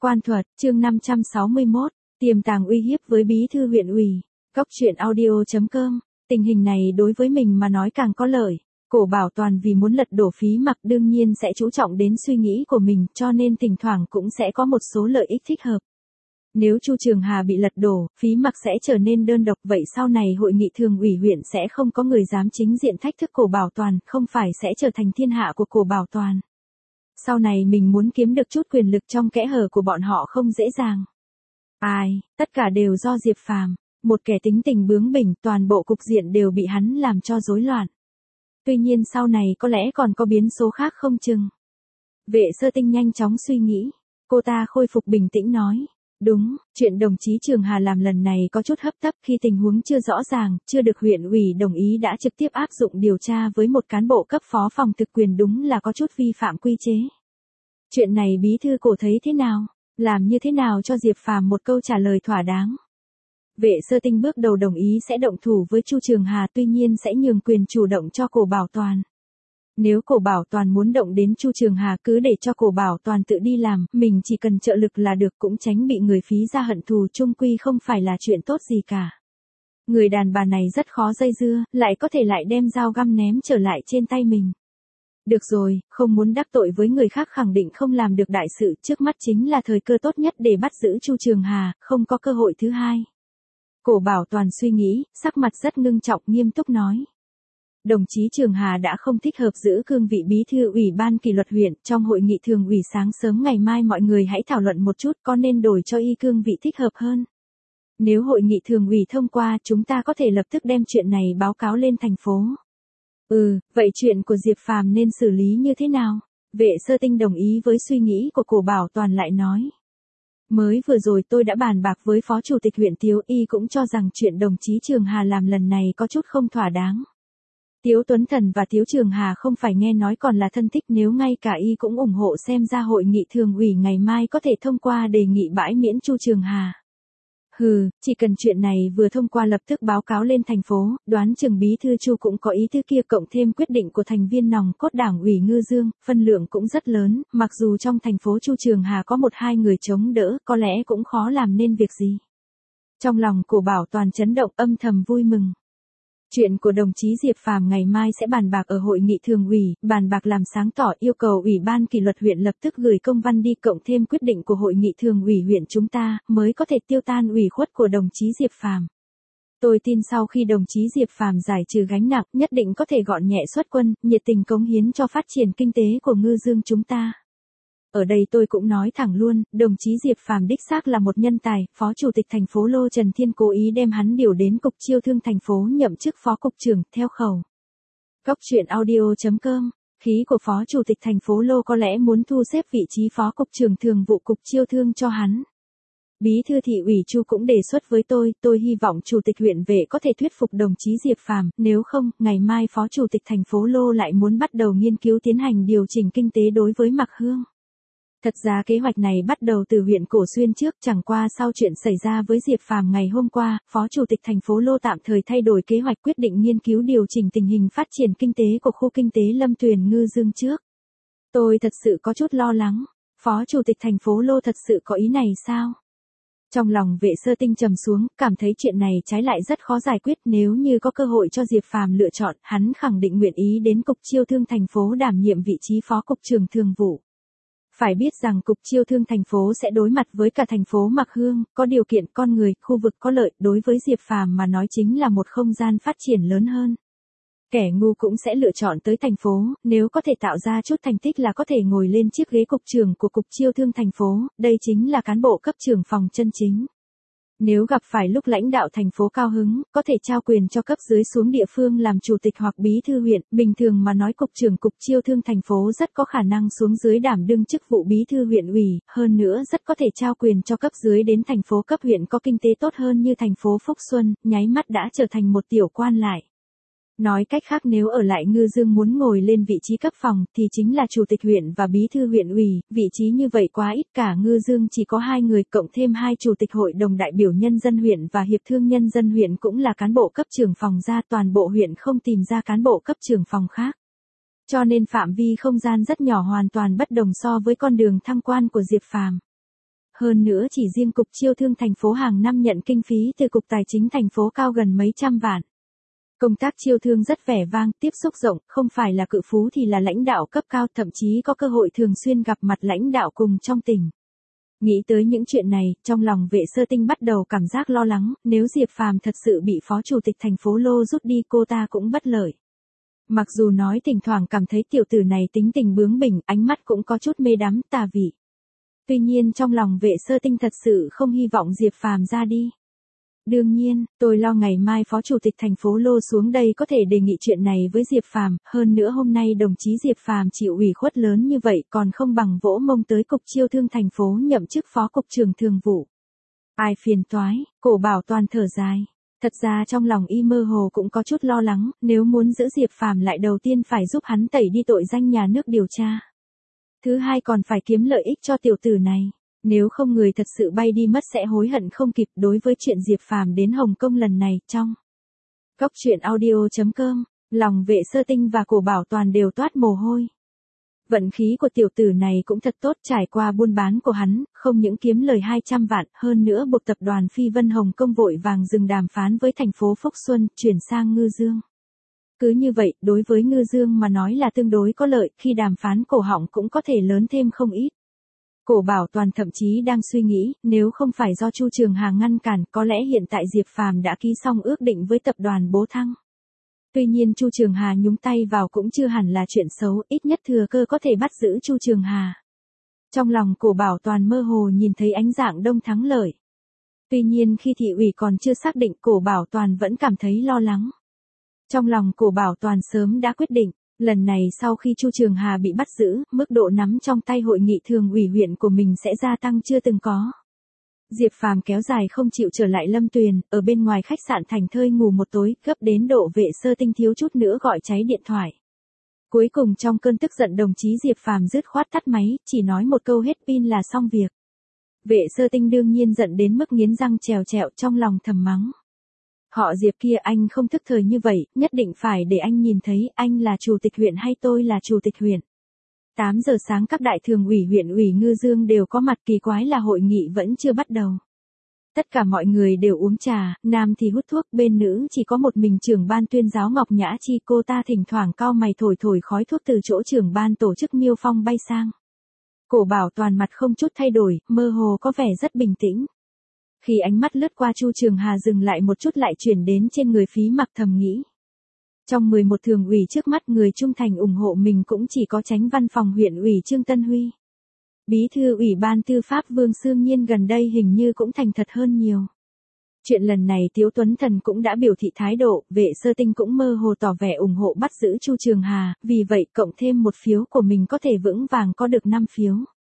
Quan thuật, chương 561, tiềm tàng uy hiếp với bí thư huyện ủy. Góc truyện audio.com. Tình hình này đối với mình mà nói càng có lợi. Cổ Bảo Toàn vì muốn lật đổ Phí Mặc đương nhiên sẽ chú trọng đến suy nghĩ của mình, cho nên thỉnh thoảng cũng sẽ có một số lợi ích thích hợp. Nếu Chu Trường Hà bị lật đổ, Phí Mặc sẽ trở nên đơn độc, vậy sau này hội nghị thường ủy huyện sẽ không có người dám chính diện thách thức Cổ Bảo Toàn, không phải sẽ trở thành thiên hạ của Cổ Bảo Toàn. Sau này mình muốn kiếm được chút quyền lực trong kẽ hở của bọn họ không dễ dàng. Tất cả đều do Diệp Phàm, một kẻ tính tình bướng bỉnh, toàn bộ cục diện đều bị hắn làm cho rối loạn. Tuy nhiên sau này có lẽ còn có biến số khác không chừng. Vệ Sơ Tinh nhanh chóng suy nghĩ, cô ta khôi phục bình tĩnh nói. Đúng, chuyện đồng chí Trường Hà làm lần này có chút hấp tấp, khi tình huống chưa rõ ràng, chưa được huyện ủy đồng ý đã trực tiếp áp dụng điều tra với một cán bộ cấp phó phòng thực quyền, đúng là có chút vi phạm quy chế. Chuyện này bí thư Cổ thấy thế nào? Làm như thế nào cho Diệp Phàm một câu trả lời thỏa đáng? Vệ Sơ Tinh bước đầu đồng ý sẽ động thủ với Chu Trường Hà, tuy nhiên sẽ nhường quyền chủ động cho Cổ Bảo Toàn. Nếu Cổ Bảo Toàn muốn động đến Chu Trường Hà, cứ để cho Cổ Bảo Toàn tự đi làm, mình chỉ cần trợ lực là được, cũng tránh bị người Phí ra hận thù, chung quy không phải là chuyện tốt gì cả. Người đàn bà này rất khó dây dưa, lại có thể lại đem dao găm ném trở lại trên tay mình. Được rồi, không muốn đắc tội với người khác, khẳng định không làm được đại sự, trước mắt chính là thời cơ tốt nhất để bắt giữ Chu Trường Hà, không có cơ hội thứ hai. Cổ Bảo Toàn suy nghĩ, sắc mặt rất ngưng trọng, nghiêm túc nói. Đồng chí Trường Hà đã không thích hợp giữ cương vị bí thư ủy ban kỷ luật huyện, trong hội nghị thường ủy sáng sớm ngày mai mọi người hãy thảo luận một chút, có nên đổi cho y cương vị thích hợp hơn. Nếu hội nghị thường ủy thông qua, chúng ta có thể lập tức đem chuyện này báo cáo lên thành phố. Vậy chuyện của Diệp Phàm nên xử lý như thế nào? Vệ Sơ Tinh đồng ý với suy nghĩ của Cổ Bảo Toàn, lại nói. Mới vừa rồi tôi đã bàn bạc với Phó Chủ tịch huyện Tiếu, y cũng cho rằng chuyện đồng chí Trường Hà làm lần này có chút không thỏa đáng. Tiếu Tuấn Thần và Tiếu Trường Hà không phải nghe nói còn là thân thích, nếu ngay cả y cũng ủng hộ, xem ra hội nghị thường ủy ngày mai có thể thông qua đề nghị bãi miễn Chu Trường Hà. Chỉ cần chuyện này vừa thông qua lập tức báo cáo lên thành phố, đoán chừng bí thư Chu cũng có ý thứ kia, cộng thêm quyết định của thành viên nòng cốt đảng ủy Ngư Dương, phân lượng cũng rất lớn, mặc dù trong thành phố Chu Trường Hà có 1-2 người chống đỡ, có lẽ cũng khó làm nên việc gì. Trong lòng Cổ Bảo Toàn chấn động, âm thầm vui mừng. Chuyện của đồng chí Diệp Phàm ngày mai sẽ bàn bạc ở hội nghị thường ủy, bàn bạc làm sáng tỏ, yêu cầu ủy ban kỷ luật huyện lập tức gửi công văn đi, cộng thêm quyết định của hội nghị thường ủy huyện chúng ta, mới có thể tiêu tan ủy khuất của đồng chí Diệp Phàm. Tôi tin sau khi đồng chí Diệp Phàm giải trừ gánh nặng, nhất định có thể gọn nhẹ xuất quân, nhiệt tình cống hiến cho phát triển kinh tế của Ngư Dương chúng ta. Ở đây tôi cũng nói thẳng luôn, đồng chí Diệp Phàm đích xác là một nhân tài, Phó Chủ tịch thành phố Lô Trần Thiên cố ý đem hắn điều đến Cục Chiêu thương thành phố nhậm chức Phó Cục trưởng, theo khẩu. Góc truyện audio.com. Khí của Phó Chủ tịch thành phố Lô có lẽ muốn thu xếp vị trí Phó Cục trưởng thường vụ Cục Chiêu thương cho hắn. Bí thư thị ủy Chu cũng đề xuất với tôi hy vọng Chủ tịch huyện Vệ có thể thuyết phục đồng chí Diệp Phàm, nếu không, ngày mai Phó Chủ tịch thành phố Lô lại muốn bắt đầu nghiên cứu tiến hành điều chỉnh kinh tế đối với Mạc Hương. Thật ra kế hoạch này bắt đầu từ huyện Cổ Xuyên trước, chẳng qua sau chuyện xảy ra với Diệp Phàm ngày hôm qua, Phó Chủ tịch thành phố Lô tạm thời thay đổi kế hoạch, quyết định nghiên cứu điều chỉnh tình hình phát triển kinh tế của khu kinh tế Lâm Tuyền Ngư Dương trước. Tôi thật sự có chút lo lắng, Phó Chủ tịch thành phố Lô thật sự có ý này sao? Trong lòng Vệ Sơ Tinh trầm xuống, cảm thấy chuyện này trái lại rất khó giải quyết, nếu như có cơ hội cho Diệp Phàm lựa chọn, hắn khẳng định nguyện ý đến Cục Chiêu thương thành phố đảm nhiệm vị trí Phó Cục trưởng thường vụ. Phải biết rằng Cục Chiêu thương thành phố sẽ đối mặt với cả thành phố Mạc Hương, có điều kiện, con người, khu vực có lợi, đối với Diệp Phàm mà nói chính là một không gian phát triển lớn hơn. Kẻ ngu cũng sẽ lựa chọn tới thành phố, nếu có thể tạo ra chút thành tích là có thể ngồi lên chiếc ghế cục trưởng của Cục Chiêu thương thành phố, đây chính là cán bộ cấp trưởng phòng chân chính. Nếu gặp phải lúc lãnh đạo thành phố cao hứng, có thể trao quyền cho cấp dưới xuống địa phương làm chủ tịch hoặc bí thư huyện, bình thường mà nói Cục trưởng Cục Chiêu thương thành phố rất có khả năng xuống dưới đảm đương chức vụ bí thư huyện ủy, hơn nữa rất có thể trao quyền cho cấp dưới đến thành phố cấp huyện có kinh tế tốt hơn như thành phố Phúc Xuân, nháy mắt đã trở thành một tiểu quan lại. Nói cách khác, nếu ở lại Ngư Dương muốn ngồi lên vị trí cấp phòng thì chính là chủ tịch huyện và bí thư huyện ủy, vị trí như vậy quá ít, cả Ngư Dương chỉ có 2 người, cộng thêm 2 chủ tịch hội đồng đại biểu nhân dân huyện và hiệp thương nhân dân huyện cũng là cán bộ cấp trưởng phòng ra, toàn bộ huyện không tìm ra cán bộ cấp trưởng phòng khác. Cho nên phạm vi không gian rất nhỏ, hoàn toàn bất đồng so với con đường thăng quan của Diệp Phàm. hơn nữa chỉ riêng Cục Chiêu thương thành phố hàng năm nhận kinh phí từ Cục Tài chính thành phố cao gần mấy trăm vạn. Công tác chiêu thương rất vẻ vang, tiếp xúc rộng, không phải là cự phú thì là lãnh đạo cấp cao, thậm chí có cơ hội thường xuyên gặp mặt lãnh đạo cùng trong tỉnh. Nghĩ tới những chuyện này, trong lòng Vệ Sơ Tinh bắt đầu cảm giác lo lắng, nếu Diệp Phàm thật sự bị phó chủ tịch thành phố Lô rút đi cô ta cũng bất lợi. Mặc dù nói thỉnh thoảng cảm thấy tiểu tử này tính tình bướng bỉnh, ánh mắt cũng có chút mê đắm tà vị. Tuy nhiên trong lòng Vệ Sơ Tinh thật sự không hy vọng Diệp Phàm ra đi. Đương nhiên, tôi lo ngày mai phó chủ tịch thành phố Lô xuống đây có thể đề nghị chuyện này với Diệp Phàm, hơn nữa hôm nay đồng chí Diệp Phàm chịu ủy khuất lớn như vậy còn không bằng vỗ mông tới Cục Chiêu thương thành phố nhậm chức phó cục trưởng thường vụ. Ai phiền toái, Cổ Bảo Toàn thở dài. Thật ra trong lòng y mơ hồ cũng có chút lo lắng, nếu muốn giữ Diệp Phàm lại đầu tiên phải giúp hắn tẩy đi tội danh nhà nước điều tra. Thứ hai còn phải kiếm lợi ích cho tiểu tử này. Nếu không người thật sự bay đi mất sẽ hối hận không kịp. Đối với chuyện Diệp Phàm đến Hồng Kông lần này, trong Cóc truyện audio.com, lòng Vệ Sơ Tinh và Cổ Bảo Toàn đều toát mồ hôi. Vận khí của tiểu tử này cũng thật tốt, trải qua buôn bán của hắn, không những kiếm lời 200 vạn, hơn nữa buộc tập đoàn Phi Vân Hồng Kông vội vàng dừng đàm phán với thành phố Phúc Xuân, chuyển sang Ngư Dương. Cứ như vậy, đối với Ngư Dương mà nói là tương đối có lợi, khi đàm phán cổ họng cũng có thể lớn thêm không ít. Cổ Bảo Toàn thậm chí đang suy nghĩ, nếu không phải do Chu Trường Hà ngăn cản, có lẽ hiện tại Diệp Phàm đã ký xong ước định với tập đoàn Bố Thăng. Tuy nhiên Chu Trường Hà nhúng tay vào cũng chưa hẳn là chuyện xấu, ít nhất thừa cơ có thể bắt giữ Chu Trường Hà. Trong lòng Cổ Bảo Toàn mơ hồ nhìn thấy ánh dạng đông thắng lợi. Tuy nhiên khi thị ủy còn chưa xác định, Cổ Bảo Toàn vẫn cảm thấy lo lắng. Trong lòng Cổ Bảo Toàn sớm đã quyết định, lần này sau khi Chu Trường Hà bị bắt giữ, mức độ nắm trong tay hội nghị thường ủy huyện của mình sẽ gia tăng chưa từng có. Diệp Phàm kéo dài không chịu trở lại Lâm Tuyền, ở bên ngoài khách sạn thành thơi ngủ một tối, gấp đến độ Vệ Sơ Tinh thiếu chút nữa gọi cháy điện thoại. Cuối cùng trong cơn tức giận đồng chí Diệp Phàm dứt khoát tắt máy, chỉ nói một câu hết pin là xong việc. Vệ Sơ Tinh đương nhiên giận đến mức nghiến răng trèo trẹo, trong lòng thầm mắng. Họ Diệp kia, anh không thức thời như vậy, nhất định phải để anh nhìn thấy anh là chủ tịch huyện hay tôi là chủ tịch huyện. 8 giờ sáng các đại thường ủy huyện ủy Ngư Dương đều có mặt, kỳ quái là hội nghị vẫn chưa bắt đầu. Tất cả mọi người đều uống trà, nam thì hút thuốc, bên nữ chỉ có một mình trưởng ban tuyên giáo Ngọc Nhã Chi, cô ta thỉnh thoảng cau mày thổi thổi khói thuốc từ chỗ trưởng ban tổ chức Miêu Phong bay sang. Cổ Bảo Toàn mặt không chút thay đổi, mơ hồ có vẻ rất bình tĩnh. Khi ánh mắt lướt qua Chu Trường Hà dừng lại một chút lại chuyển đến trên người Phí Mặc, thầm nghĩ. Trong 11 thường ủy trước mắt, người trung thành ủng hộ mình cũng chỉ có Chánh văn phòng huyện ủy Trương Tân Huy. Bí thư ủy ban tư pháp Vương Sương Nhiên gần đây hình như cũng thành thật hơn nhiều. Chuyện lần này Tiếu Tuấn Thần cũng đã biểu thị thái độ, Vệ Sơ Tinh cũng mơ hồ tỏ vẻ ủng hộ bắt giữ Chu Trường Hà, vì vậy cộng thêm một phiếu của mình có thể vững vàng có được 5 phiếu.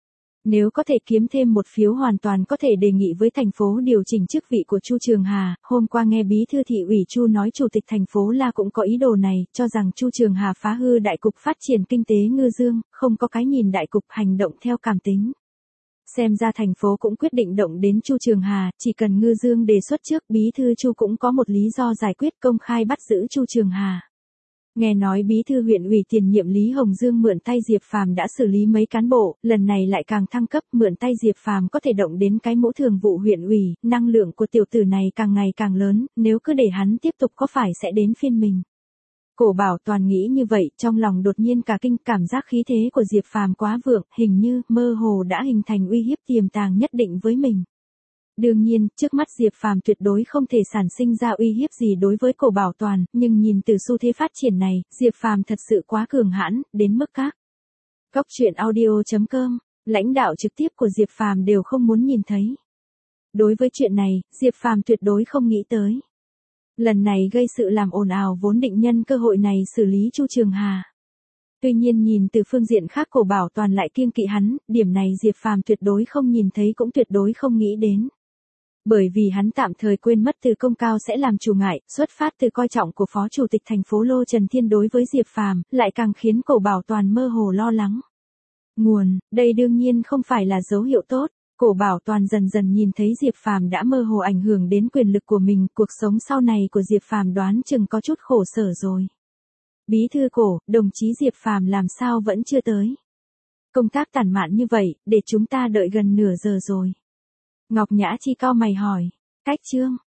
Nếu có thể kiếm thêm một phiếu hoàn toàn có thể đề nghị với thành phố điều chỉnh chức vị của Chu Trường Hà. Hôm qua nghe bí thư thị ủy Chu nói chủ tịch thành phố La cũng có ý đồ này, cho rằng Chu Trường Hà phá hư đại cục phát triển kinh tế Ngư Dương, không có cái nhìn đại cục, hành động theo cảm tính. Xem ra thành phố cũng quyết định động đến Chu Trường Hà, chỉ cần Ngư Dương đề xuất trước, bí thư Chu cũng có một lý do giải quyết, công khai bắt giữ Chu Trường Hà. Nghe nói bí thư huyện ủy tiền nhiệm Lý Hồng Dương mượn tay Diệp Phàm đã xử lý mấy cán bộ, lần này lại càng thăng cấp, mượn tay Diệp Phàm có thể động đến cái mũ thường vụ huyện ủy, năng lượng của tiểu tử này càng ngày càng lớn, nếu cứ để hắn tiếp tục có phải sẽ đến phiên mình. Cổ Bảo Toàn nghĩ như vậy, trong lòng đột nhiên cả kinh, cảm giác khí thế của Diệp Phàm quá vượng, hình như mơ hồ đã hình thành uy hiếp tiềm tàng nhất định với mình. Đương nhiên, trước mắt Diệp Phàm tuyệt đối không thể sản sinh ra uy hiếp gì đối với Cổ Bảo Toàn, nhưng nhìn từ xu thế phát triển này, Diệp Phàm thật sự quá cường hãn, đến mức các Cóc truyện audio.com, lãnh đạo trực tiếp của Diệp Phàm đều không muốn nhìn thấy. Đối với chuyện này, Diệp Phàm tuyệt đối không nghĩ tới. Lần này gây sự làm ồn ào vốn định nhân cơ hội này xử lý Chu Trường Hà. Tuy nhiên nhìn từ phương diện khác Cổ Bảo Toàn lại kiêng kỵ hắn, điểm này Diệp Phàm tuyệt đối không nhìn thấy cũng tuyệt đối không nghĩ đến. Bởi vì hắn tạm thời quên mất từ công cao sẽ làm chủ ngại, xuất phát từ coi trọng của Phó Chủ tịch thành phố Lô Trần Thiên đối với Diệp Phàm, lại càng khiến Cổ Bảo Toàn mơ hồ lo lắng. Nguồn, đây đương nhiên không phải là dấu hiệu tốt. Cổ Bảo Toàn dần dần nhìn thấy Diệp Phàm đã mơ hồ ảnh hưởng đến quyền lực của mình, cuộc sống sau này của Diệp Phàm đoán chừng có chút khổ sở rồi. Bí thư Cổ, đồng chí Diệp Phàm làm sao vẫn chưa tới? Công tác tản mạn như vậy, để chúng ta đợi gần nửa giờ rồi. Ngọc Nhã Chi cau mày hỏi. Cách Trương.